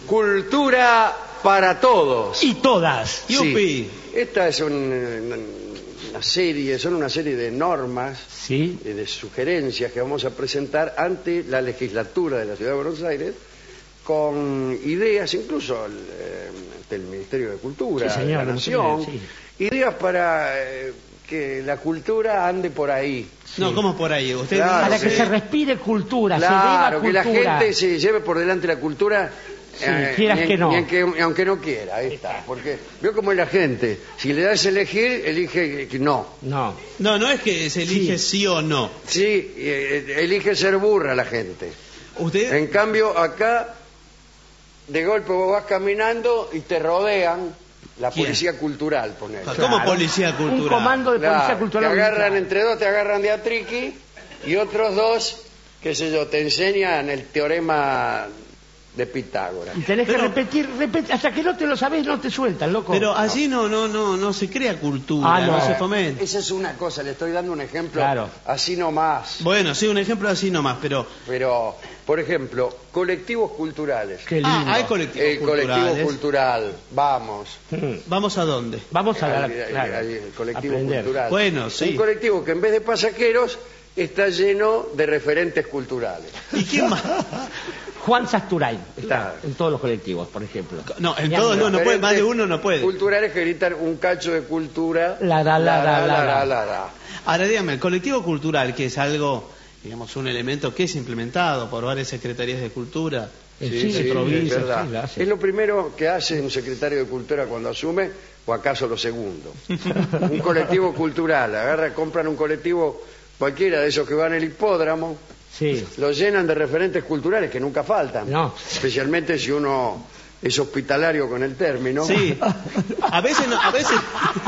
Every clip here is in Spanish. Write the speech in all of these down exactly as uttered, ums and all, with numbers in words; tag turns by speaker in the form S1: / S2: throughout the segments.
S1: Cultura para todos.
S2: Y todas.
S1: Sí.
S2: ¡Yupi!
S1: Esta es un, una serie, son una serie de normas,
S2: sí,
S1: de, de sugerencias que vamos a presentar ante la legislatura de la Ciudad de Buenos Aires, con ideas, incluso el, eh, del Ministerio de Cultura,
S2: sí, señor,
S1: de la Nación,
S2: sí.
S1: ideas para eh, que la cultura ande por ahí.
S2: Sí. No, ¿cómo por ahí? Usted
S1: claro,
S2: para
S1: sí.
S2: que se respire cultura,
S1: claro,
S2: se beba
S1: que
S2: cultura.
S1: la gente se lleve por delante la cultura.
S2: Sí,
S1: eh,
S2: quieras
S1: ni,
S2: que no.
S1: ni aunque, aunque no quiera, ahí está. Porque veo cómo es la gente. Si le das a elegir, elige que no.
S2: No.
S3: No, no es que se elige sí, sí o no.
S1: Sí, eh, elige ser burra la gente.
S3: ¿Usted?
S1: En cambio, acá, de golpe vos vas caminando y te rodean la
S3: ¿Quién?
S1: policía cultural, poner.
S3: ¿Cómo claro. policía cultural?
S2: Un comando de
S1: claro,
S2: policía cultural.
S1: Te agarran entre dos, te agarran de a triqui y otros dos, qué sé yo, te enseñan el teorema de Pitágoras.
S2: Y tenés
S3: pero,
S2: que repetir, repetir, hasta que no te lo sabés no te sueltan, loco.
S3: Pero allí no, no, no, no se crea cultura,
S2: ah, no.
S3: no se fomenta.
S1: Esa es una cosa, le estoy dando un ejemplo
S2: claro.
S1: así nomás.
S3: Bueno, sí, un ejemplo así nomás, pero...
S1: Pero, por ejemplo, colectivos culturales.
S2: Qué lindo.
S3: Ah, hay colectivos
S1: el
S3: culturales.
S1: El colectivo cultural, vamos.
S3: ¿Vamos a dónde?
S2: Vamos a la,
S1: el, el,
S2: claro,
S1: el, el colectivo
S2: aprender.
S1: cultural.
S3: Bueno, sí.
S1: Un colectivo que en vez de pasajeros está lleno de referentes culturales.
S3: ¿Y quién más?
S2: Juan Sasturain está
S1: Claro.
S2: en todos los colectivos, por ejemplo.
S3: No, en todos no, no puede, más de uno no puede.
S1: Culturales que gritan un cacho de cultura.
S2: La, la, la, la, la, la,
S1: la, la.
S3: Ahora dígame, el colectivo cultural, que es algo, digamos, un elemento que es implementado por varias secretarías de cultura,
S2: Sí,
S1: Sí,
S2: sí,
S1: sí,
S2: provincia,
S1: es verdad.
S2: sí, la hace.
S1: Es lo primero que hace un secretario de Cultura cuando asume, o acaso lo segundo. Un colectivo cultural, agarra, compran un colectivo cualquiera de esos que van al hipódromo,
S2: Sí.
S1: lo llenan de referentes culturales que nunca faltan.
S2: No.
S1: Especialmente si uno es hospitalario con el término.
S3: Sí, a veces no, a veces,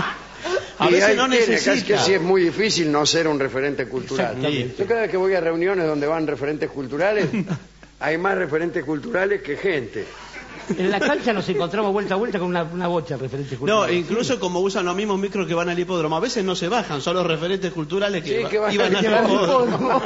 S3: a
S1: y
S3: veces
S1: ahí
S3: no
S1: tiene,
S3: necesita.
S1: Es que sí es muy difícil no ser un referente cultural.
S2: Exactamente.
S1: Yo cada vez que voy a reuniones donde van referentes culturales, hay más referentes culturales que gente.
S2: En la cancha nos encontramos vuelta a vuelta con una, una bocha de referentes
S3: No,
S2: culturales.
S3: incluso como usan los mismos micros que van al hipódromo, a veces no se bajan, son los referentes culturales que,
S1: Sí,
S3: va-
S1: que van
S3: iban
S1: al
S3: al
S1: hipódromo.
S3: hipódromo.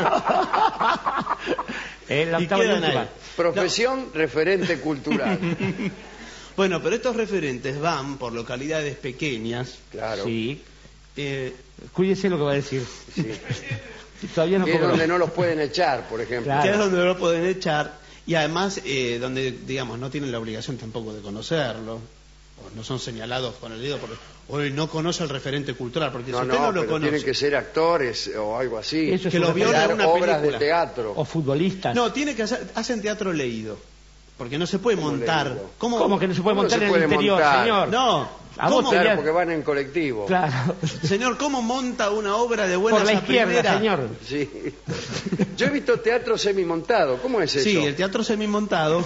S2: En la
S3: Y
S2: octava y
S3: quedan
S2: última.
S3: ahí.
S1: Profesión referente cultural.
S3: Bueno, pero estos referentes van por localidades pequeñas.
S1: Claro.
S2: Sí.
S3: Eh,
S2: Cuídese lo que va a decir.
S1: Sí.
S2: Todavía no
S1: Que es
S2: cobró.
S1: donde no los pueden echar, por ejemplo.
S2: Claro.
S3: que es donde no lo pueden echar y además eh, donde, digamos, no tienen la obligación tampoco de conocerlo, o no son señalados con el dedo porque hoy no conoce el referente cultural, porque
S1: No,
S3: si usted no,
S1: no,
S3: lo
S1: pero
S3: conoce...
S1: tienen que ser actores o algo así.
S2: Eso es
S3: que
S2: un
S3: lo vio en
S2: referente.
S3: una
S1: obras
S3: película.
S1: de teatro.
S2: O futbolistas.
S3: No, tiene que hacer, hacen teatro leído, porque no se puede
S1: ¿Cómo
S3: montar...
S1: leído?
S3: ¿Cómo?
S2: ¿Cómo que no se puede
S1: ¿Cómo
S2: montar
S1: se
S2: en
S1: puede
S2: el interior,
S1: montar?
S2: señor?
S3: No,
S2: A vos
S3: ¿cómo?
S2: te-
S1: Claro, porque van en colectivo.
S2: Claro.
S3: Señor, ¿cómo monta una obra de buenas
S2: Por la
S3: a
S2: izquierda,
S3: primera?
S2: señor.
S1: Sí. Yo he visto teatro semimontado. ¿Cómo es eso?
S3: Sí, el teatro semimontado.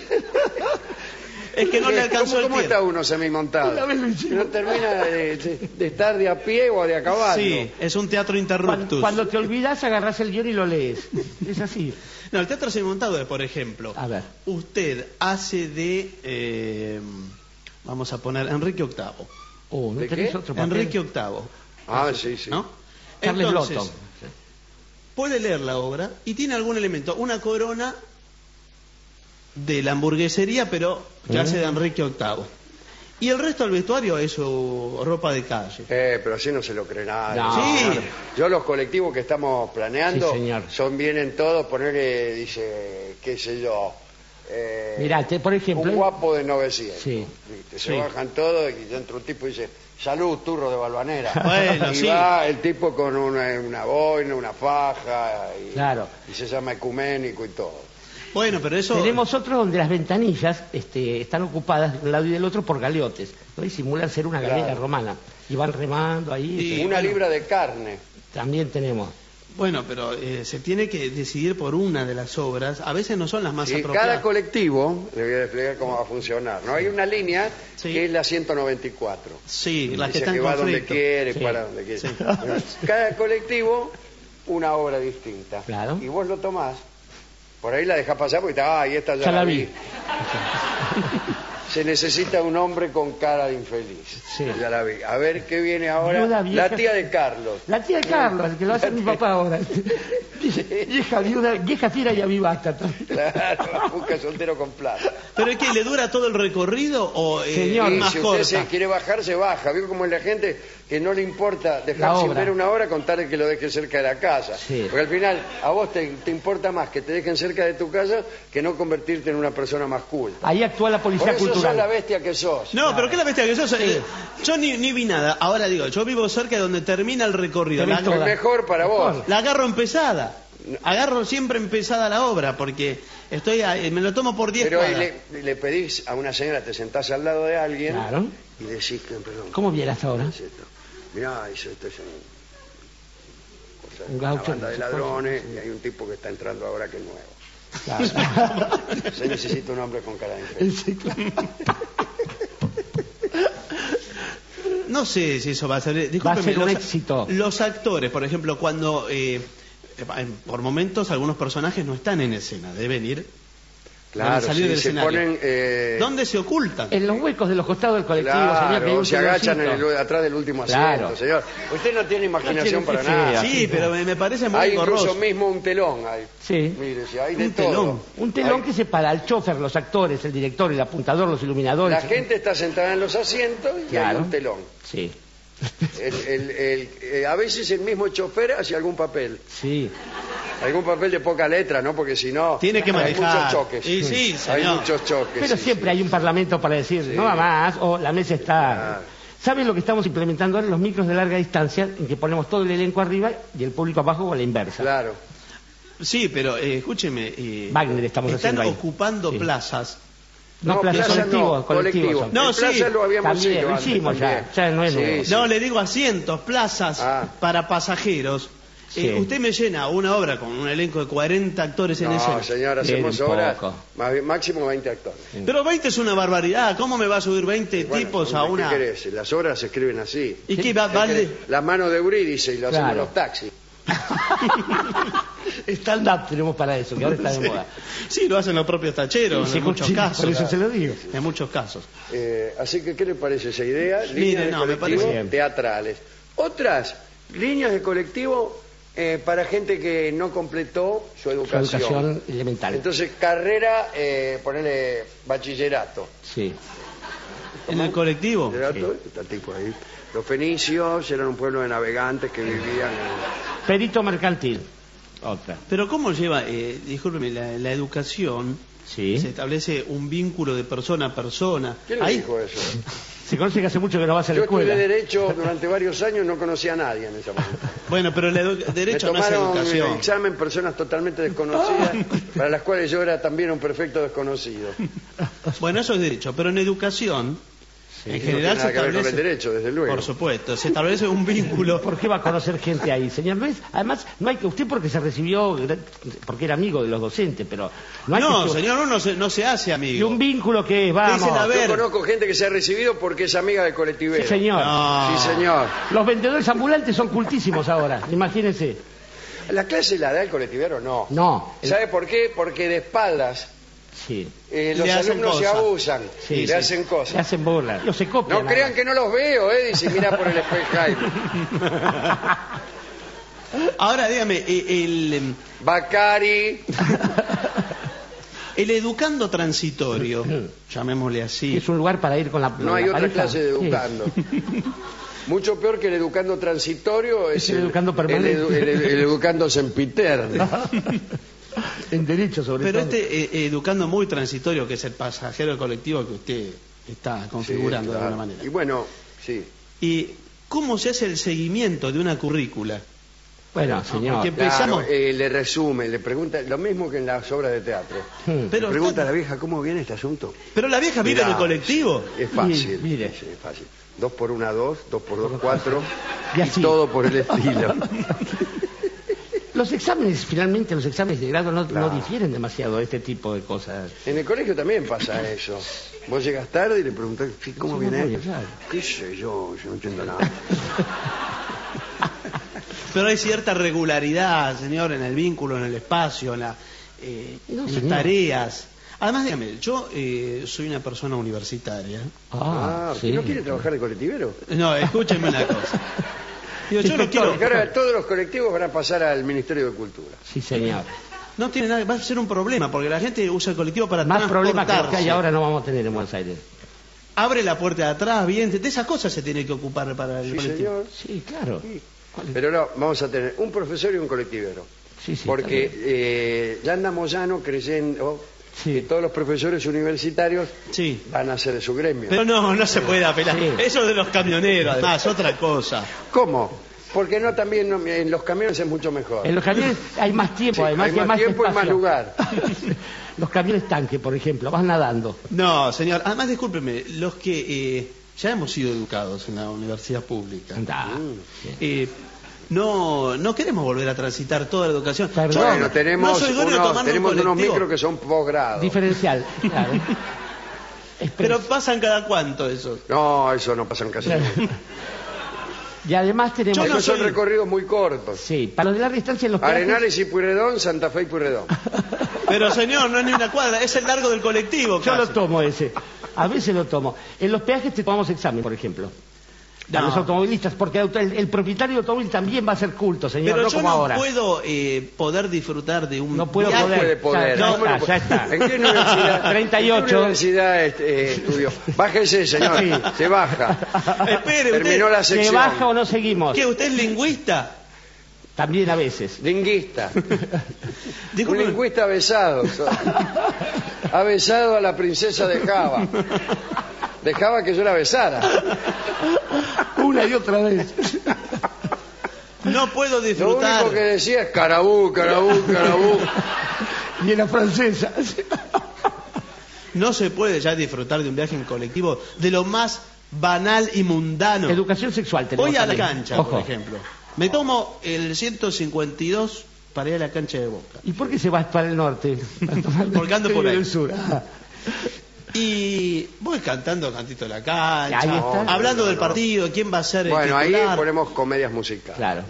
S3: Es que no
S1: ¿Qué?
S3: le alcanzó
S1: ¿Cómo,
S3: el
S1: cómo
S3: tiempo.
S1: está uno semimontado?
S2: Una vez lo hicimos.
S1: No termina de, de- de estar de a pie o de a caballo.
S3: Sí, es un teatro interruptus.
S2: Cuando, cuando te olvidas, agarrás el guión y lo lees. Es así.
S3: No, el teatro semimontado es, por ejemplo,
S2: A ver.
S3: usted hace de, eh, vamos a poner, Enrique octavo.
S2: Oh, ¿no
S1: ¿De
S2: tenés
S1: qué?
S2: otro papel?
S3: Enrique octavo,
S1: Ah, sí, sí.
S3: ¿no?
S2: Charles
S3: Entonces,
S2: Blotton.
S3: puede leer la obra y tiene algún elemento, una corona de la hamburguesería, pero que
S2: Mm.
S3: hace de Enrique octavo. Y el resto del vestuario es su ropa de calle.
S1: Eh, pero así no se lo cree nadie.
S2: No.
S3: Sí.
S1: señor. Yo los colectivos que estamos planeando
S2: Sí, señor.
S1: son vienen todos, ponerle, dice, qué sé yo. Eh,
S2: Mirá, te- por ejemplo-
S1: un guapo de novecientos.
S2: Sí.
S1: ¿viste? Se
S3: Sí.
S1: bajan todos y dentro un tipo dice, salud, turro de Balvanera.
S3: Bueno,
S1: y
S3: sí.
S1: va el tipo con una, una boina, una faja, y,
S2: Claro.
S1: y se llama ecuménico y todo.
S3: Bueno, pero eso...
S2: Tenemos otros donde las ventanillas este, están ocupadas de un lado y del otro por galeotes, ¿no? Y simulan ser una galera
S1: Claro.
S2: romana. Y van remando ahí.
S3: Y-
S1: una
S3: bueno.
S1: libra de carne.
S2: También tenemos.
S3: Bueno, pero eh, se tiene que decidir por una de las obras. A veces no son las más
S1: Y
S3: apropiadas.
S1: cada colectivo, le voy a explicar cómo va a funcionar, ¿no? Hay una línea
S3: Sí.
S1: que es la ciento noventa y cuatro.
S3: Sí, las que
S1: Dice
S3: están
S1: que
S3: en
S1: va donde
S3: conflicto.
S1: quiere,
S2: Sí.
S1: para donde quiere.
S3: Sí.
S1: Bueno, cada colectivo, una obra distinta.
S2: Claro.
S1: Y vos lo tomás, por ahí la dejás pasar porque está, ah, y esta ya,
S2: Ya la
S1: vi.
S2: vi.
S1: Se necesita un hombre con cara de infeliz.
S2: Sí.
S1: Ya la vi. A ver qué viene ahora.
S2: Viuda vieja.
S1: La tía de Carlos.
S2: La tía de Carlos, que lo hace mi papá ahora. Dice, vieja viuda, vieja fiera y avivasta.
S1: Claro, busca soltero con plata.
S3: ¿Pero es que le dura todo el recorrido o eh,
S2: Señor,
S1: Y
S3: más
S1: si usted
S3: corta?
S1: se quiere bajar, se baja. Vio como es la gente que no le importa
S2: La
S1: dejar sin
S2: obra.
S1: ver una hora con tal de que lo deje cerca de la casa.
S2: Sí.
S1: Porque al final a vos te, te importa más que te dejen cerca de tu casa que no convertirte en una persona más culta.
S2: Ahí actúa la
S1: Por
S2: policía
S1: eso sos
S2: cultural.
S1: la bestia que sos.
S3: No, pero ¿qué es la bestia que sos? Eh, yo ni, ni vi nada. Ahora digo, yo vivo cerca de donde termina el recorrido.
S2: Tenés
S3: La,
S2: toda.
S1: Es mejor para vos.
S3: la agarro empezada. Agarro siempre empezada la obra porque estoy a- me lo tomo por diez
S1: Pero ahí
S3: cuadras.
S1: le, le pedís a una señora, te sentás al lado de alguien
S2: Claro.
S1: y decís que, perdón,
S2: ¿Cómo vieras ahora?
S1: ¿qué es esto? Mirá, eso, esto es un- cosa,
S2: Un
S1: una
S2: gaucho,
S1: banda de
S2: no sé
S1: ladrones y hay un tipo que está entrando ahora que es nuevo.
S2: Claro.
S1: Se necesita un hombre con cara de infeliz.
S2: Sí, claro.
S3: No sé si eso va a ser. Discúlpeme,
S2: ser un
S3: los,
S2: éxito.
S3: Los actores, por ejemplo, cuando eh, eh, por momentos algunos personajes no están en escena, deben ir.
S1: Claro,
S3: deben salir
S1: sí,
S3: del
S1: se
S3: escenario.
S1: ponen... eh,
S3: ¿Dónde se ocultan?
S2: En los huecos de los costados del colectivo,
S1: Claro,
S2: señor, que hay un
S1: se agachan en
S2: silloncito.
S1: el- atrás del último
S2: Claro.
S1: asiento, señor. Usted no tiene imaginación
S2: No
S1: para
S2: tiene
S1: nada.
S2: idea.
S3: Sí, pero me, me parece muy
S1: Hay incluso
S3: engorroso.
S1: mismo un telón. Hay.
S2: Sí.
S1: Mire, si hay de
S3: Un
S1: todo.
S3: telón.
S2: Un telón
S1: Hay-
S2: que separa al chofer, los actores, el director, el apuntador, los iluminadores.
S1: La gente está sentada en los asientos y
S2: Claro.
S1: hay un telón.
S2: Sí,
S1: El- el- el- eh, a veces el mismo chofer hace algún papel.
S2: sí.
S1: Algún papel de poca letra, ¿no? Porque si no,
S3: Tiene que
S1: hay
S3: manejar.
S1: muchos choques.
S3: Y sí,
S1: hay
S3: señor.
S1: muchos choques.
S2: Pero
S1: sí,
S2: siempre
S1: sí.
S2: hay un parlamento para decir, no va más, o la mesa está...
S1: Claro.
S2: ¿Saben lo que estamos implementando ahora? Los micros de larga distancia, en que ponemos todo el elenco arriba y el público abajo o a la inversa.
S1: Claro.
S3: Sí, pero eh, escúcheme. eh,
S2: Wagner estamos
S3: están
S2: haciendo ahí.
S3: ocupando
S2: Sí.
S3: plazas.
S2: No,
S1: No,
S2: plaza
S1: plaza
S2: colectivo,
S1: no,
S2: colectivo.
S1: colectivo.
S2: son.
S3: No,
S1: En
S3: sí,
S1: plaza lo habíamos
S2: también,
S1: hecho
S2: lo
S1: antes
S2: hicimos ya,
S1: también.
S2: ya no es
S1: Sí,
S2: nuevo.
S1: sí.
S3: No, le digo asientos, plazas
S1: Ah.
S3: para pasajeros.
S2: Sí.
S3: Eh, usted me llena una obra con un elenco de cuarenta actores en
S1: No,
S3: escena.
S1: señor,
S2: Bien,
S1: hacemos
S2: un
S1: obras,
S2: poco.
S1: más bien, máximo veinte actores.
S3: Pero veinte es una barbaridad. ¿Cómo me va a subir veinte
S1: Bueno,
S3: tipos a
S1: ¿qué
S3: una...?
S1: querés? Las obras se escriben así.
S3: ¿Y qué va, vale?
S1: La mano de Eurídice y lo hacemos
S2: Claro.
S1: los taxis.
S2: Stand-up tenemos para eso, que ahora está de moda.
S3: Sí, lo hacen los propios tacheros
S2: Sí,
S3: en muchos
S2: sí,
S3: casos.
S2: por eso se lo digo.
S3: En muchos casos.
S1: Eh, así que, ¿qué le parece esa idea? Líneas
S3: Mire,
S1: de
S3: no, me
S1: colectivo
S2: parece bien.
S1: teatrales. Otras, líneas de colectivo eh, para gente que no completó su
S2: Su
S1: educación.
S2: educación elemental.
S1: Entonces, carrera, eh, ponerle bachillerato.
S2: Sí.
S3: ¿En el colectivo?
S1: Bachillerato, está el tipo ahí. Los fenicios eran un pueblo de navegantes que vivían en...
S2: Perito mercantil. Otra.
S3: Pero ¿cómo lleva, eh, discúlpeme, la, la educación?
S2: Sí.
S3: Se establece un vínculo de persona a persona.
S1: ¿Quién le
S3: Ahí-
S1: dijo eso?
S2: Se conoce que hace mucho que no vas a la
S1: Yo estudié
S2: escuela.
S1: Derecho durante varios años, no conocía a nadie en esa momento.
S3: Bueno, pero el edu- derecho
S1: Me
S3: no es
S1: tomaron el
S3: educación.
S1: examen personas totalmente desconocidas, para las cuales yo era también un perfecto desconocido.
S3: Bueno, eso es derecho, pero en educación, en
S1: No
S3: general
S1: tiene
S3: se
S1: nada que ver con el
S3: establece...
S1: derecho, desde luego.
S3: Por supuesto, se establece un vínculo.
S2: ¿Por qué va a conocer gente ahí, señor Luis? Además, no hay que usted porque se recibió, porque era amigo de los docentes, pero no hay
S3: No,
S2: que
S3: señor, uno se- no se hace
S2: y
S3: amigo.
S2: un vínculo que es, vamos.
S3: Dicen, a ver.
S1: Yo conozco gente que se ha recibido porque es amiga del colectivero.
S2: Sí, señor.
S3: No.
S1: Sí, señor.
S2: Los vendedores ambulantes son cultísimos ahora, imagínense.
S1: ¿La clase la da el colectivero? No.
S2: No. el-
S1: ¿Sabe por qué? Porque de espaldas
S2: Sí.
S1: eh, los
S3: Le hacen
S1: alumnos se
S3: cosas.
S1: abusan
S2: Sí,
S1: y le
S2: sí.
S1: hacen cosas.
S2: Le hacen burla. Yo se copian.
S1: No crean que no los veo, ¿eh? Dice, mira por el espejo.
S3: Ahora, dígame, eh, el, em,
S1: Bacari.
S3: el educando transitorio, llamémosle así.
S2: es un lugar para ir con la
S1: No hay
S2: la
S1: otra
S2: pareja.
S1: clase de educando. Mucho peor que el educando transitorio es,
S2: Es el educando permanente.
S1: El, edu- el- el educando sempiterno.
S2: Sí. En derecho, sobre
S3: Pero
S2: todo.
S3: este eh, educando muy transitorio, que es el pasajero del colectivo que usted está configurando
S1: Sí,
S3: de
S1: claro.
S3: alguna manera.
S1: Y bueno, sí.
S3: ¿Y cómo se hace el seguimiento de una currícula?
S2: Bueno, señor.
S3: porque- Empezamos.
S1: Claro, eh, le resume, le pregunta, lo mismo que en las obras de teatro.
S2: Hmm.
S3: Pero
S1: le pregunta
S3: está-
S1: a la vieja, ¿cómo viene este asunto?
S3: Pero la vieja vive en
S1: Mirá,
S3: el colectivo.
S1: Es fácil.
S2: Mire.
S1: Sí, es fácil. Dos por una, dos, dos por dos, cuatro.
S2: Y
S1: Y,
S2: así.
S1: todo por el estilo.
S2: Los exámenes, finalmente, los exámenes de grado no,
S1: Claro.
S2: no difieren demasiado de este tipo de cosas.
S1: En el colegio también pasa eso. Vos llegas tarde y le preguntás, "Sí, ¿cómo
S2: Sí,
S1: viene?
S2: muy bien, claro.
S1: ¿Qué sé yo? Yo no entiendo nada.
S3: Pero hay cierta regularidad, señor, en el vínculo, en el espacio, en, la, eh,
S2: No,
S3: en las
S2: señor.
S3: tareas. Además, dígame, yo eh, soy una persona universitaria.
S1: Ah,
S2: sí.
S1: ¿no quiere trabajar de colectivero?
S3: No, escúchenme una cosa. Digo, yo no quiero...
S1: Porque ahora todos los colectivos van a pasar al Ministerio de Cultura.
S2: Sí, señor.
S3: No tiene nada, va a ser un problema, porque la gente usa el colectivo para
S2: Más problemas que los que hay
S3: transportarse.
S2: ahora no vamos a tener en Buenos Aires.
S3: Abre la puerta de atrás, bien, de esas cosas se tiene que ocupar para el
S1: Sí,
S3: colectivo.
S1: señor.
S2: Sí, claro.
S1: Sí. Pero no, vamos a tener un profesor y un colectivero.
S2: Sí, sí,
S1: Porque
S2: está bien.
S1: eh, ya andamos ya no creyendo
S2: Sí.
S1: que todos los profesores universitarios
S3: Sí.
S1: van a ser de su gremio.
S3: Pero no, no se puede apelar.
S2: Sí.
S3: Eso de los camioneros, además, otra cosa.
S1: ¿Cómo? Porque no también no, en los camiones es mucho mejor.
S2: En los camiones hay más tiempo,
S1: Sí,
S2: además
S1: hay
S2: que
S1: más tiempo y
S2: espacio.
S1: más lugar.
S2: Los camiones tanque, por ejemplo, vas nadando.
S3: No, señor, además, discúlpeme, los que eh, ya hemos sido educados en la universidad pública,
S2: Anda.
S3: eh, no, no queremos volver a transitar toda la educación.
S2: Perdón.
S3: Yo
S1: Bueno,
S3: no
S1: tenemos,
S3: soy dueño de
S1: unos,
S3: tomarme un
S1: tenemos unos
S3: colectivo,
S1: micros que son posgrado.
S2: Diferencial, claro. Express.
S3: Pero pasan cada cuánto eso.
S1: No, eso no pasa en casi
S2: Claro.
S1: nunca.
S2: Y además tenemos...
S3: Yo no
S1: Esos son
S3: soy-
S1: recorridos muy cortos.
S2: Sí, para los de larga distancia en los peajes-
S1: Arenales y Pueyrredón, Santa Fe y Pueyrredón.
S3: Pero señor, no es ni una cuadra, es el largo del colectivo.
S2: Yo
S3: casi.
S2: lo tomo ese. A veces lo tomo. En los peajes te tomamos examen, por ejemplo. A
S3: No.
S2: los automovilistas, porque el, el propietario del automóvil también va a ser culto, señor,
S3: Pero
S2: no
S3: yo
S2: como
S3: no
S2: ahora.
S3: puedo eh, poder disfrutar de un
S2: No puedo
S3: viaje.
S2: poder.
S1: Puede poder.
S2: Ya, ya
S1: ¿Cómo no
S2: está,
S1: puede?
S2: ya está.
S1: ¿En qué universidad?
S2: treinta y
S1: ¿En
S2: ocho.
S1: qué universidad eh, estudió? Bájese, señor.
S2: Sí.
S1: Se baja.
S3: Espere,
S1: Terminó
S3: usted,
S1: la
S2: ¿Se
S1: sección.
S2: baja o no seguimos?
S3: ¿qué, usted es lingüista?
S2: También a veces.
S1: Lingüista. Un
S3: Disculpe,
S1: lingüista besado. Ha besado a la princesa de Java. Dejaba que yo la besara.
S2: Una y otra vez.
S3: no puedo
S1: Lo
S3: disfrutar.
S1: único que decía es carabú, carabú, carabú.
S2: Y en la francesa.
S3: No se puede ya disfrutar de un viaje en colectivo de lo más banal y mundano.
S2: Educación sexual tenemos
S3: Voy a la
S2: también.
S3: cancha,
S2: Ojo.
S3: por ejemplo. Me tomo el ciento cincuenta y dos para ir a la cancha de Boca.
S2: ¿Y por qué se va para el norte?
S3: Porque ando por ahí.
S2: del sur. Ah.
S3: Y voy cantando cantito de la cancha,
S2: Ahí está.
S3: hablando
S1: No, no,
S3: del
S1: no.
S3: partido, quién va a ser el
S1: Bueno, ahí
S3: titular.
S1: ponemos comedias musicales.
S2: Claro.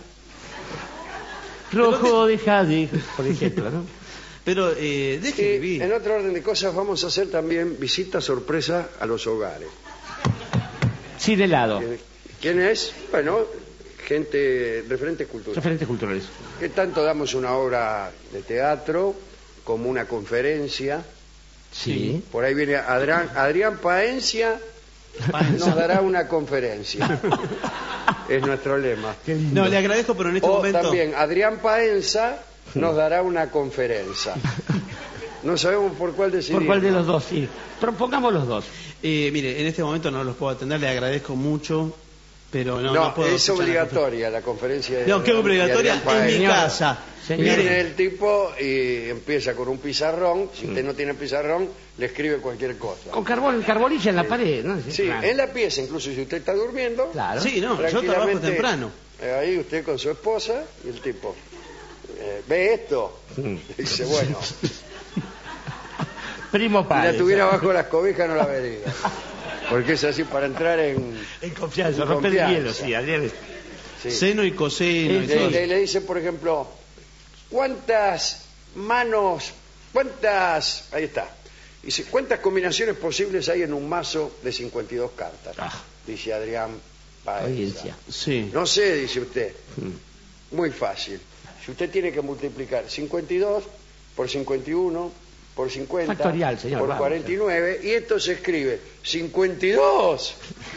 S2: Rojo de Jade, por ejemplo, ¿no?
S3: Pero eh, deje
S1: Y
S3: vivir.
S1: en otro orden de cosas vamos a hacer también visitas sorpresa a los hogares.
S2: Sin helado.
S1: ¿Quién- ¿Quién es? Bueno, gente, referentes culturales.
S2: Referentes culturales.
S1: Que tanto damos una obra de teatro como una conferencia.
S2: Sí.
S1: Por ahí viene Adrián, Adrián Paencia, nos dará una conferencia. Es nuestro lema.
S2: Qué lindo.
S3: No, le agradezco, pero en este
S1: O
S3: momento...
S1: también Adrián Paenza nos dará una conferencia. No sabemos por cuál decidir.
S2: ¿Por cuál de los dos? Sí. Propongamos los dos.
S3: Eh, mire, en este momento no los puedo atender, le agradezco mucho, pero no,
S1: No,
S3: no puedo...
S1: es
S3: escuchar la
S1: obligatoria la conferencia. de
S3: conferencia. No, ¿qué
S1: Adrián-
S3: obligatoria?
S1: de Adrián
S3: En mi
S1: Paenza.
S3: casa.
S2: Señor.
S1: Viene
S3: Mire,
S1: el tipo y empieza con un pizarrón. Si usted no tiene pizarrón, le escribe cualquier cosa.
S2: Con carbón, carbolilla en la pared, ¿no?
S1: Sí,
S2: Claro.
S1: en la pieza, incluso si usted está durmiendo.
S2: Claro.
S3: sí, no, yo trabajo
S1: tranquilamente,
S3: temprano.
S1: eh, ahí usted con su esposa y el tipo. eh, ¿Ve esto?
S2: Mm.
S1: Dice, bueno,
S2: Primo
S1: si
S2: padre.
S1: la tuviera bajo las cobijas no la vería. Porque es así para entrar en...
S2: En confianza,
S1: En
S2: romper el
S1: confianza.
S2: hielo, sí, Adrián. es-
S1: sí.
S3: Seno y coseno. y
S2: Sí.
S3: todo.
S1: Le, le- le dice, por ejemplo, ¿cuántas manos, cuántas, ahí está, dice, cuántas combinaciones posibles hay en un mazo de cincuenta y dos cartas?
S2: Ah.
S1: Dice Adrián Paenza.
S2: Audiencia.
S3: Sí.
S1: No sé, dice usted,
S2: Mm.
S1: muy fácil. Si usted tiene que multiplicar cincuenta y dos por cincuenta y uno, por cincuenta,
S2: Factorial, señor,
S1: por
S2: vamos.
S1: cuarenta y nueve, y esto se escribe cincuenta y dos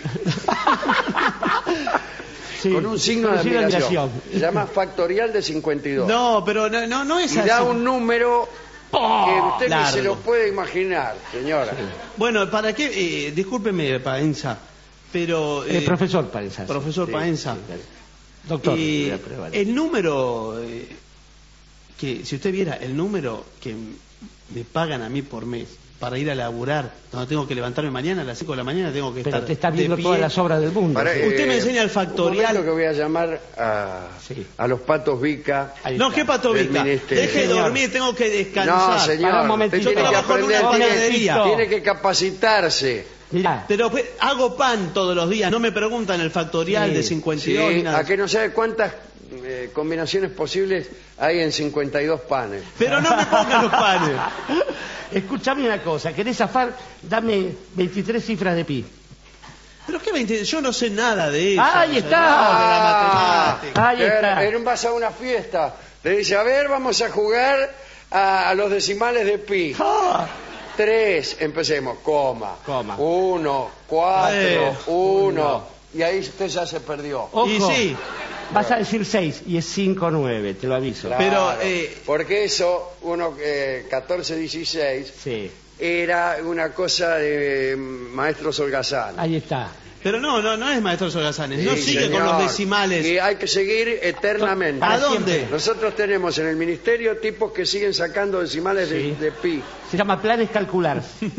S2: Sí,
S1: con un signo de
S2: con un signo
S1: admiración. Se llama factorial de cincuenta y dos.
S3: No, pero no, no, no es
S1: Y
S3: así.
S1: da un número que usted ni
S3: largo.
S1: se lo puede imaginar, señora.
S3: Bueno, ¿para qué? Eh, discúlpeme, Paenza, pero...
S2: El
S3: eh,
S2: profesor Paenza.
S3: profesor
S1: sí,
S3: Paenza.
S2: Doctor.
S3: Eh,
S2: pero vale.
S3: el número, eh, que si usted viera el número que me pagan a mí por mes para ir a laburar, donde tengo que levantarme mañana a las cinco de la mañana, tengo que
S2: Pero
S3: estar
S2: te está
S3: de
S2: viendo
S3: pie.
S2: todas las obras del mundo.
S1: Para,
S2: sí.
S1: eh,
S3: Usted me enseña el factorial.
S1: Un momento que voy a llamar a,
S2: Sí.
S1: a los patos Vica.
S2: Ahí
S3: No,
S2: está.
S3: ¿qué patovica?
S1: Del ministerio.
S3: Deje de
S2: Señor.
S3: dormir, tengo que descansar.
S1: No,
S2: Para
S1: señor,
S2: un momentito.
S1: usted tiene
S3: Yo
S1: que
S3: trabajo en
S1: aprender,
S3: una
S1: tiene,
S3: panadería.
S1: tiene que capacitarse.
S2: Mirá,
S3: Pero pues, hago pan todos los días, no me preguntan el factorial
S2: Sí.
S3: de cincuenta y
S1: Sí,
S3: dos ni nada.
S1: a que no sabe cuántas eh, combinaciones posibles hay en cincuenta y dos panes.
S3: Pero no me pongan los panes.
S2: Escúchame una cosa, ¿querés zafar? Dame veintitrés cifras de pi.
S3: ¿Pero qué veinte? Yo no sé nada de eso.
S2: ¡Ahí
S3: o sea,
S2: está!
S3: nada de la
S1: Ah,
S3: matemática.
S2: Ahí está.
S1: En un vas a una fiesta, le dice, a ver, vamos a jugar a, a los decimales de pi.
S2: Ah,
S1: Tres, empecemos, coma.
S2: Coma.
S1: Uno, cuatro,
S3: Eh,
S1: uno. Y ahí usted ya se perdió.
S2: ojo,
S3: Y sí.
S2: vas a decir seis y es cinco nueve, te lo aviso.
S1: Claro,
S3: pero, eh,
S1: porque eso, uno, eh, catorce, dieciséis,
S2: Sí,
S1: era una cosa de mm, maestros holgazanes.
S2: ahí está.
S3: Pero no, no, no es maestro Solgazanes. No
S1: Sí,
S3: sigue
S1: señor.
S3: con los decimales.
S1: Y hay que seguir eternamente.
S3: ¿A dónde?
S1: Nosotros tenemos en el ministerio tipos que siguen sacando decimales de,
S2: Sí.
S1: de pi.
S2: Se llama planes calcular.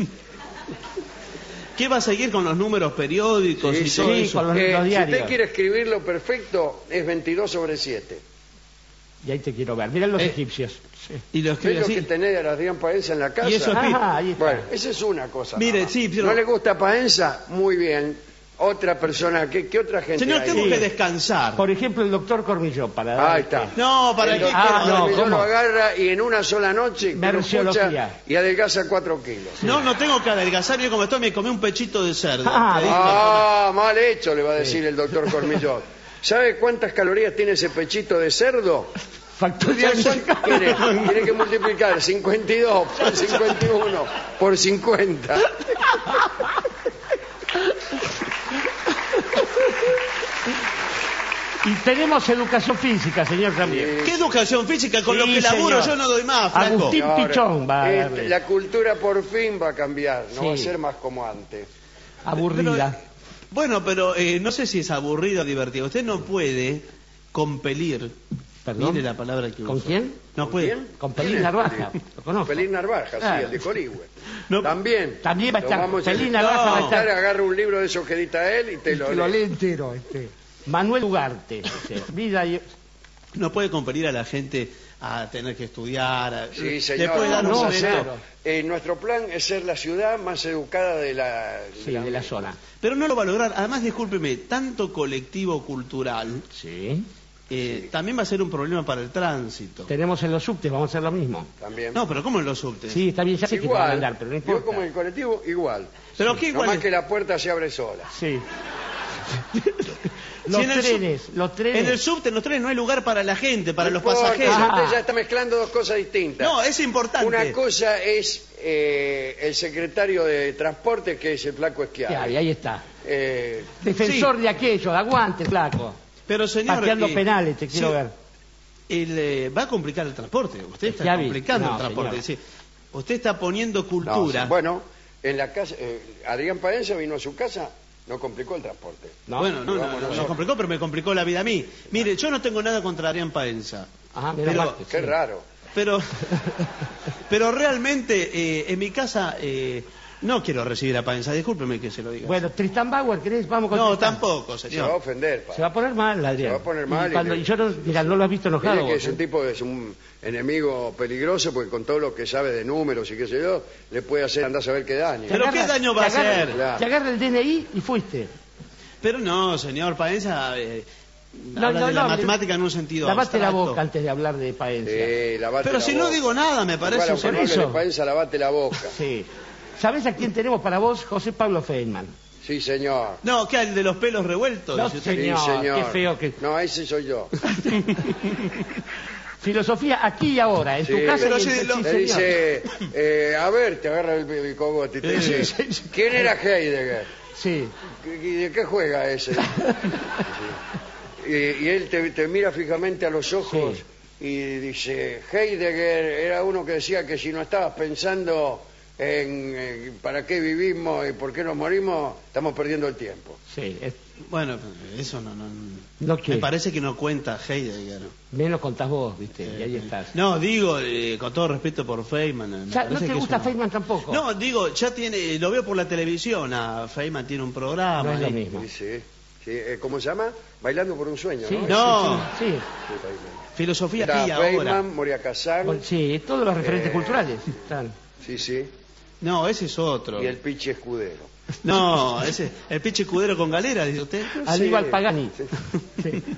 S3: ¿Qué va a seguir con los números periódicos
S1: Sí,
S3: y
S1: sí,
S3: todo
S2: sí,
S3: eso?
S2: con los-
S1: Eh, si
S2: diarios.
S1: usted quiere escribirlo perfecto, es veintidós sobre siete.
S2: Y ahí te quiero ver. Mirá los
S3: Eh,
S2: egipcios. Sí.
S3: Y lo
S1: ¿Qué
S3: escribe
S1: es lo
S3: así.
S1: que tenés a Adrián Paenza en la casa?
S3: Y eso es pi.
S2: Ah, ahí está.
S1: Bueno, esa es una cosa.
S3: Mire,
S1: nada más.
S3: sí, pero-
S1: ¿No le gusta Paenza? Muy bien. Otra persona, ¿qué, qué otra gente
S3: Señor,
S1: hay?
S3: tengo
S2: Sí.
S3: que descansar.
S2: Por ejemplo, el doctor Cormilló, para dar
S1: Ahí
S2: este-
S1: está.
S3: No, ¿para
S1: El
S3: qué?
S1: doctor
S2: Ah, no,
S1: Cormillón
S2: ¿cómo?
S1: lo agarra y en una sola noche que lo
S2: Merciología.
S1: escucha y adelgaza cuatro kilos.
S3: No, no tengo que adelgazar. Yo como estoy, me comí un pechito de cerdo.
S2: Ah,
S3: Te digo.
S1: Ah, mal hecho, le va a decir el doctor Cormillón. ¿Sabe cuántas calorías tiene ese pechito de cerdo?
S2: Factorial.
S1: ¿Cuánto quiere? Tiene que multiplicar cincuenta y dos por cincuenta y uno por cincuenta.
S2: Y tenemos educación física, señor también.
S3: ¿Qué educación física? Con
S2: Sí,
S3: lo que laburo
S2: señor.
S3: yo no doy más, flaco.
S2: Agustín
S1: Ahora,
S2: Pichón va a
S1: eh,
S2: darle.
S1: la cultura por fin va a cambiar, no
S2: Sí.
S1: va a ser más como antes.
S2: Aburrida.
S3: Pero, bueno, pero eh, no sé si es aburrido o divertido. Usted no puede compelir.
S2: ¿Perdón?
S3: Mire la palabra que
S2: ¿Con
S3: uso.
S2: quién?
S3: No puede.
S1: ¿Quién?
S2: Con
S1: ¿Quién
S2: Pelín
S1: es
S2: Narvaja.
S1: Pelín?
S2: Lo conozco.
S1: Pelín Narvaja,
S2: Claro.
S1: sí, el de Coligüe.
S3: No.
S1: También.
S2: También va a
S1: Lo
S2: estar
S1: vamos
S2: Pelín
S1: a-
S2: Narvaja, va a
S3: No.
S2: estar.
S1: Agarra un libro de esos que edita él y te lo
S2: Te lo
S1: lee.
S2: lee entero. Este. Manuel Ugarte. dice, vida y...
S3: No puede compelir a la gente a tener que estudiar. a-
S1: Sí,
S3: Le
S1: señor.
S3: puede dar
S1: vamos
S3: un
S1: a
S2: momento.
S1: hacer-
S3: momento.
S1: eh, nuestro plan es ser la ciudad más educada de la,
S2: Sí, de la zona.
S3: Pero no lo va a lograr. Además, discúlpeme, tanto colectivo cultural
S2: Sí.
S3: eh,
S1: Sí.
S3: también va a ser un problema para el tránsito.
S2: Tenemos en los subtes, vamos a hacer lo mismo.
S1: También.
S3: No, pero ¿cómo en los subtes?
S2: Sí, está bien, ya sé que te van a
S1: igual.
S2: andar, pero no
S1: Yo
S2: importa.
S1: como en el colectivo, igual.
S3: Pero qué
S1: No
S3: igual.
S1: más que la puerta se abre sola.
S2: Sí. Los
S3: Si en el sub-
S2: trenes, los trenes.
S3: En el subte, en los trenes no hay lugar para la gente, para
S1: No
S3: los
S1: importa,
S3: pasajeros.
S2: Ah.
S1: Usted ya está mezclando dos cosas distintas.
S3: No, es importante.
S1: Una cosa es eh, el secretario de Transporte, que es el flaco
S2: ¿Qué hay?
S1: Schiavi.
S2: Ahí está.
S1: Eh,
S2: Defensor de aquello, de aguante, flaco.
S3: Pero señor,
S2: Pateando
S3: eh,
S2: penales, te quiero
S3: sí,
S2: ver.
S3: el, eh, va a complicar el transporte. Usted está
S2: Schiavi,
S3: complicando
S2: no,
S3: el transporte.
S2: señor.
S3: Sí. Usted está poniendo
S1: no,
S3: cultura.
S1: sí, bueno, en la casa, eh, Adrián Paenza vino a su casa, no complicó el transporte.
S2: ¿No?
S3: Bueno, no, no,
S1: Vamos
S3: no,
S1: nosotros.
S3: no complicó, pero me complicó la vida a mí. Mire, yo no tengo nada contra Adrián Paenza.
S2: Ajá, menos
S3: Pero-
S2: mal que
S1: Qué
S2: sí.
S1: raro.
S3: Pero, pero realmente eh, en mi casa eh, no quiero recibir a Paenza. Discúlpeme que se lo diga.
S2: Bueno, Tristan Bauer, ¿querés? Vamos con
S3: no,
S2: Tristan.
S3: tampoco,
S1: Se va a
S3: señor.
S1: ofender. pa.
S2: Se va a poner mal, Adrián.
S1: Se va a poner mal
S2: Y,
S1: y
S2: cuando,
S1: le-
S2: y yo no, mira, no lo has visto enojado.
S1: Mire que
S2: vos,
S1: es un
S2: ¿eh?
S1: tipo, es un enemigo peligroso porque con todo lo que sabe de números y qué sé yo, le puede hacer andar a saber qué daño.
S2: Te
S3: Pero
S2: agarra-
S3: ¿qué daño va
S2: te
S3: a
S2: agarra-
S3: hacer?
S1: Claro.
S2: Te agarra el D N I y fuiste.
S3: Pero no, señor Paenza eh,
S2: No,
S3: habla
S2: no,
S3: de la
S2: no,
S3: matemática en un sentido
S2: Lavate la
S3: abstracto.
S2: boca antes de hablar de Paenza.
S1: Eh, lavate
S3: Pero
S1: la
S3: si no
S1: boca.
S3: digo nada, me parece
S1: Igual,
S3: un
S1: aunque no hable
S2: servicio.
S1: de Paenza, lavate la boca.
S2: Sí. ¿Sabés a quién tenemos para vos? José Pablo Feynman.
S1: Sí, señor.
S3: No, ¿qué? ¿El de los pelos revueltos?
S2: No,
S3: dice usted?
S2: señor.
S1: Sí, señor.
S2: qué feo que-
S1: No, ese soy yo.
S2: Filosofía aquí y ahora, en
S1: Sí.
S2: tu casa
S3: Pero
S2: y en
S3: si
S2: tu-
S3: lo-
S2: sí,
S1: Le
S2: señor.
S1: dice, eh, a ver, te agarra el, el cogote y te
S3: Sí,
S1: dice,
S3: sí, sí.
S1: ¿quién era Heidegger?
S2: Sí.
S1: ¿Y de qué juega ese? Sí. Y, y él te, te mira fijamente a los ojos
S2: Sí.
S1: y dice, Heidegger era uno que decía que si no estabas pensando en, en para qué vivimos y por qué nos morimos, estamos perdiendo el tiempo.
S2: Sí, es-
S3: Bueno, eso no, no,
S2: ¿No qué?
S3: me parece que no cuenta Heidegger.
S2: menos contás vos, viste, y ahí estás.
S3: No, digo, eh, con todo respeto por Feynman. me
S2: Ya, ¿no
S3: parece
S2: te
S3: que
S2: gusta
S3: eso no.
S2: Feynman tampoco?
S3: No, digo, ya tiene, lo veo por la televisión, a Feynman tiene un programa.
S2: No es lo
S3: ahí.
S2: mismo.
S1: Sí, sí. Sí, eh, ¿cómo se llama? Bailando por un sueño,
S2: Sí,
S1: ¿no?
S3: No.
S2: sí, sí.
S1: Sí, Feynman.
S3: Filosofía
S1: Está
S3: aquí y ahora.
S1: Feynman, Moria Kazan,
S2: Bueno, sí, todos los referentes
S1: Eh.
S2: culturales están.
S1: sí, sí,
S3: No, ese es otro.
S1: y el Pichi Escudero.
S3: No, ese, el pinche escudero con galera, dice usted.
S2: Aníbal
S1: Sí.
S2: Pagani. Sí.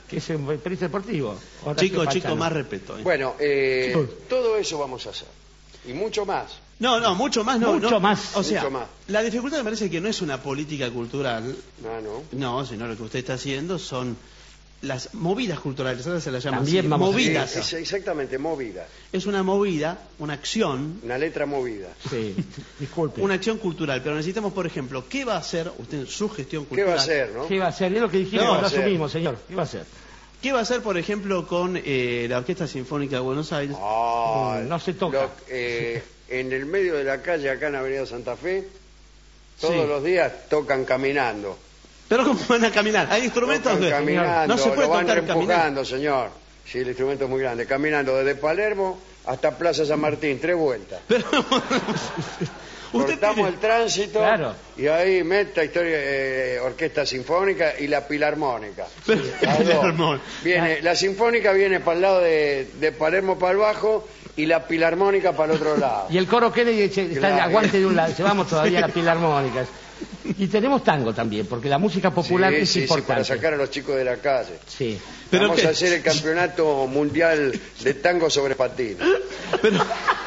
S2: que es un periodista deportivo.
S3: Chico, chico, más respeto. ¿eh?
S1: Bueno, eh,
S2: Chicos.
S1: todo eso vamos a hacer. Y mucho más.
S3: No, no, mucho más no.
S2: Mucho
S3: no.
S2: más.
S3: O sea,
S1: Mucho más.
S3: la dificultad me parece que no es una política cultural.
S1: No, no.
S3: No, sino lo que usted está haciendo son las movidas culturales. Ahora se las llama
S2: También
S3: así.
S2: vamos a-
S3: Movidas.
S1: Es exactamente movida.
S3: Es una movida, una acción,
S1: Una letra movida.
S2: Sí, disculpe.
S3: una acción cultural. Pero necesitamos, por ejemplo, ¿qué va a hacer usted en su gestión
S1: ¿Qué
S3: cultural?
S1: va a hacer, no?
S2: ¿Qué va a hacer? Es lo que dijimos
S3: No,
S2: cuando
S1: va a ser.
S2: asumimos, señor. ¿Qué va a hacer?
S3: ¿Qué va a hacer, por ejemplo, con eh, la Orquesta Sinfónica de Buenos Aires?
S1: Ah,
S2: No se toca.
S1: lo- eh, en el medio de la calle, acá en Avenida Santa Fe, todos
S3: Sí.
S1: los días tocan caminando.
S3: ¿Pero cómo van a caminar? ¿Hay instrumentos?
S1: Tocan
S3: de-
S1: caminando,
S3: No se puede
S1: lo van
S3: tocar caminando.
S1: empujando, señor. Sí, el instrumento es muy grande. Caminando desde Palermo hasta Plaza San Martín, tres vueltas.
S3: Pero, usted
S1: Cortamos
S3: tiene-
S1: el tránsito
S2: Claro.
S1: y ahí meta historia, eh, orquesta sinfónica y la pilarmónica.
S3: Pero-
S1: Las dos.
S3: Pilarmón.
S1: Viene, la sinfónica viene para el lado de, de Palermo para el bajo y la pilarmónica para el otro lado.
S2: Y el coro Kennedy está en
S1: Claro.
S2: aguante de un lado. Llevamos todavía las filarmónicas. Y tenemos tango también, porque la música popular
S1: Sí,
S2: es
S1: sí, sí,
S2: importante.
S1: para sacar a los chicos de la calle.
S2: Sí.
S3: ¿Pero
S1: Vamos
S3: qué?
S1: a hacer el campeonato mundial de tango sobre patines.
S3: Pero-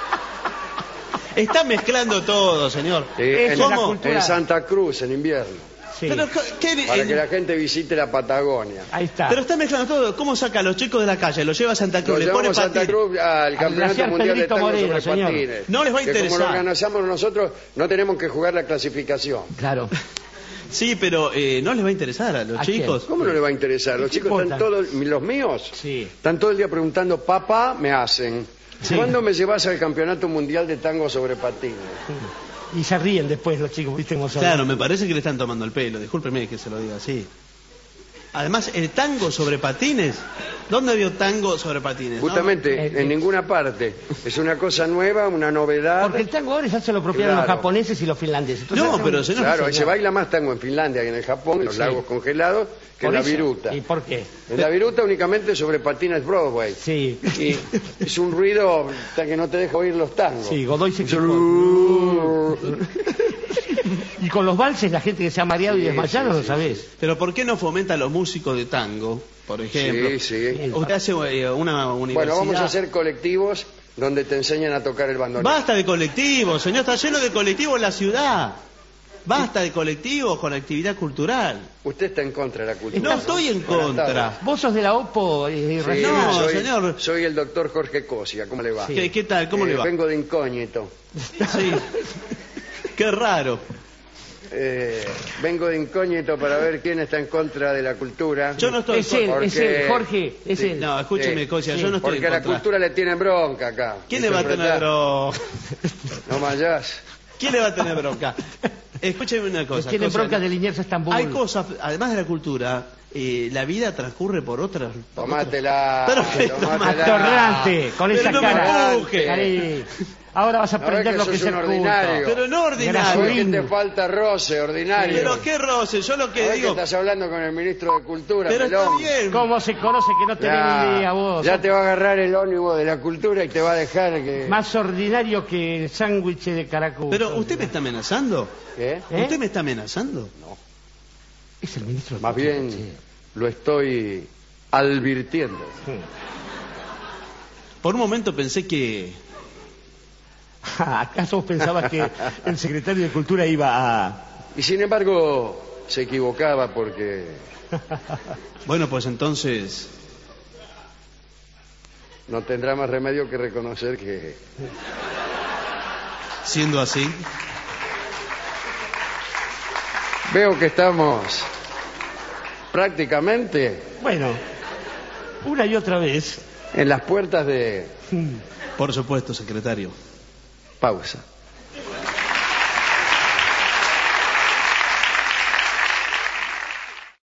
S3: Está mezclando todo, señor.
S1: Sí,
S2: Esa
S1: en,
S2: es la
S3: ¿Cómo?
S2: cultura.
S1: en Santa Cruz, en invierno.
S2: Sí.
S3: Pero, ¿qué-
S1: Para
S3: en-
S1: que la gente visite la Patagonia.
S2: Ahí está.
S3: pero está mezclando todo. ¿Cómo saca a los chicos de la calle? Los lleva a Santa Cruz,
S1: Lo
S3: le pone
S1: llevamos a Santa
S3: patines.
S1: Cruz al Campeonato
S2: glaciar
S1: Mundial de
S2: Pedrito
S1: Tango
S2: Moreno,
S1: sobre
S2: señor.
S1: patines.
S3: No les va a
S1: Que como
S3: interesar.
S1: lo organizamos nosotros, no tenemos que jugar la clasificación.
S2: Claro.
S3: Sí, pero eh, no les va a interesar a los
S2: ¿A
S3: chicos.
S1: ¿Cómo no le va a interesar? Los
S2: ¿Qué
S1: chicos
S2: importa?
S1: están todos, los míos,
S2: Sí.
S1: están todo el día preguntando, papá, me hacen.
S2: Sí.
S1: ¿Cuándo me llevas al Campeonato Mundial de Tango sobre patines?
S2: Y se ríen después los chicos, ¿viste cómo son?
S3: Claro, me parece que le están tomando el pelo. Discúlpeme que se lo diga así. Además, el tango sobre patines. ¿Dónde vio tango sobre patines? no?
S1: Justamente,
S2: Eh, eh.
S1: en ninguna parte. Es una cosa nueva, una novedad.
S2: Porque el tango ahora ya se lo apropiaron
S1: Claro.
S2: los japoneses y los finlandeses. Entonces,
S3: No,
S2: es un-
S3: pero señor,
S1: Claro,
S2: señor.
S1: se baila más tango en Finlandia que en el Japón, en los
S2: Sí.
S1: lagos congelados, que
S2: Por
S1: en la
S2: eso.
S1: viruta.
S2: ¿Y por qué?
S1: En la viruta únicamente sobre patines Broadway.
S2: Sí.
S1: Y es un ruido hasta que no te deja oír los tangos.
S2: Sí, Godoy se equivocó. Y con los valses, la gente que se ha mareado y
S1: Sí,
S2: desmayado,
S1: sí,
S2: no
S1: sí,
S2: sabés.
S3: Pero ¿por qué no fomenta a los músicos de tango, por ejemplo?
S1: Sí, sí.
S3: Usted hace eh, una universidad.
S1: Bueno, vamos a hacer colectivos donde te enseñan a tocar el bandoneón.
S3: Basta de colectivos, señor, está lleno de colectivos en la ciudad. Basta de colectivos con actividad cultural.
S1: Usted está en contra de la cultura.
S3: No estoy en
S1: Buenas
S3: contra.
S1: tardes.
S2: Vos sos de la OPO, eh,
S1: Sí,
S2: Rafael.
S3: No,
S1: soy,
S3: señor.
S1: soy el doctor Jorge Cosia. ¿Cómo le va?
S2: Sí.
S3: ¿Qué, qué tal? ¿Cómo
S1: Eh,
S3: le va?
S1: Vengo de incógnito.
S3: Sí. Qué raro.
S1: Eh, vengo de incógnito para ver quién está en contra de la cultura.
S3: Yo no estoy
S2: Es
S3: en
S2: él,
S3: contra.
S2: es
S1: Porque-
S2: él, Jorge, es
S1: Sí,
S2: él.
S3: No, escúcheme,
S1: Sí.
S3: Cosia,
S2: Sí.
S3: yo no estoy
S1: Porque
S3: en
S1: a la
S3: contra.
S1: cultura le tienen bronca acá.
S3: ¿Quién le va a tener
S1: Interpretar-
S3: bronca?
S1: No mayas.
S3: ¿Quién le va a tener bronca? Escúcheme una cosa.
S2: Tienen
S3: Cosia,
S2: bronca
S3: ¿no?
S2: de Liniers a Estambul.
S3: Hay cosas, además de la cultura, eh, la vida transcurre por otras. por
S1: Tomátela.
S3: Pero-
S1: tomátela.
S2: Atorrante, con
S3: Pero
S2: esa
S3: no me
S2: cara.
S3: empuje.
S2: Ahí. Ahora vas a
S1: No,
S2: aprender
S1: es que
S2: lo que
S1: sos
S2: es
S1: un
S2: el
S1: ordinario.
S2: culto.
S3: Pero no ordinario.
S1: ¿Sabes que
S2: Gasolín.
S1: te falta roce, ordinario?
S3: Pero qué roce, yo lo que
S1: ¿Sabés que
S3: digo.
S1: estás hablando con el ministro de Cultura,
S3: Pero está
S1: pelón?
S3: bien.
S2: ¿Cómo se conoce que no tenés
S1: Ya,
S2: ni idea vos?
S1: ya te va a agarrar el ónibus de la cultura y te va a dejar que...
S2: Más ordinario que el sándwich de caracol.
S3: Pero usted me está amenazando.
S1: ¿Qué?
S2: ¿Eh?
S3: ¿Usted me está amenazando?
S2: Es el ministro de
S1: Más
S2: Cultura,
S1: bien
S2: sí.
S1: lo estoy advirtiendo.
S3: Por un momento pensé que...
S2: ¿Acaso vos pensabas que el secretario de Cultura iba a...?
S1: Y sin embargo se equivocaba porque
S3: Bueno, pues entonces...
S1: no tendrá más remedio que reconocer que
S3: Siendo así...
S1: veo que estamos prácticamente
S2: Bueno, una y otra vez.
S1: en las puertas de
S3: Por supuesto, secretario.
S1: pausa.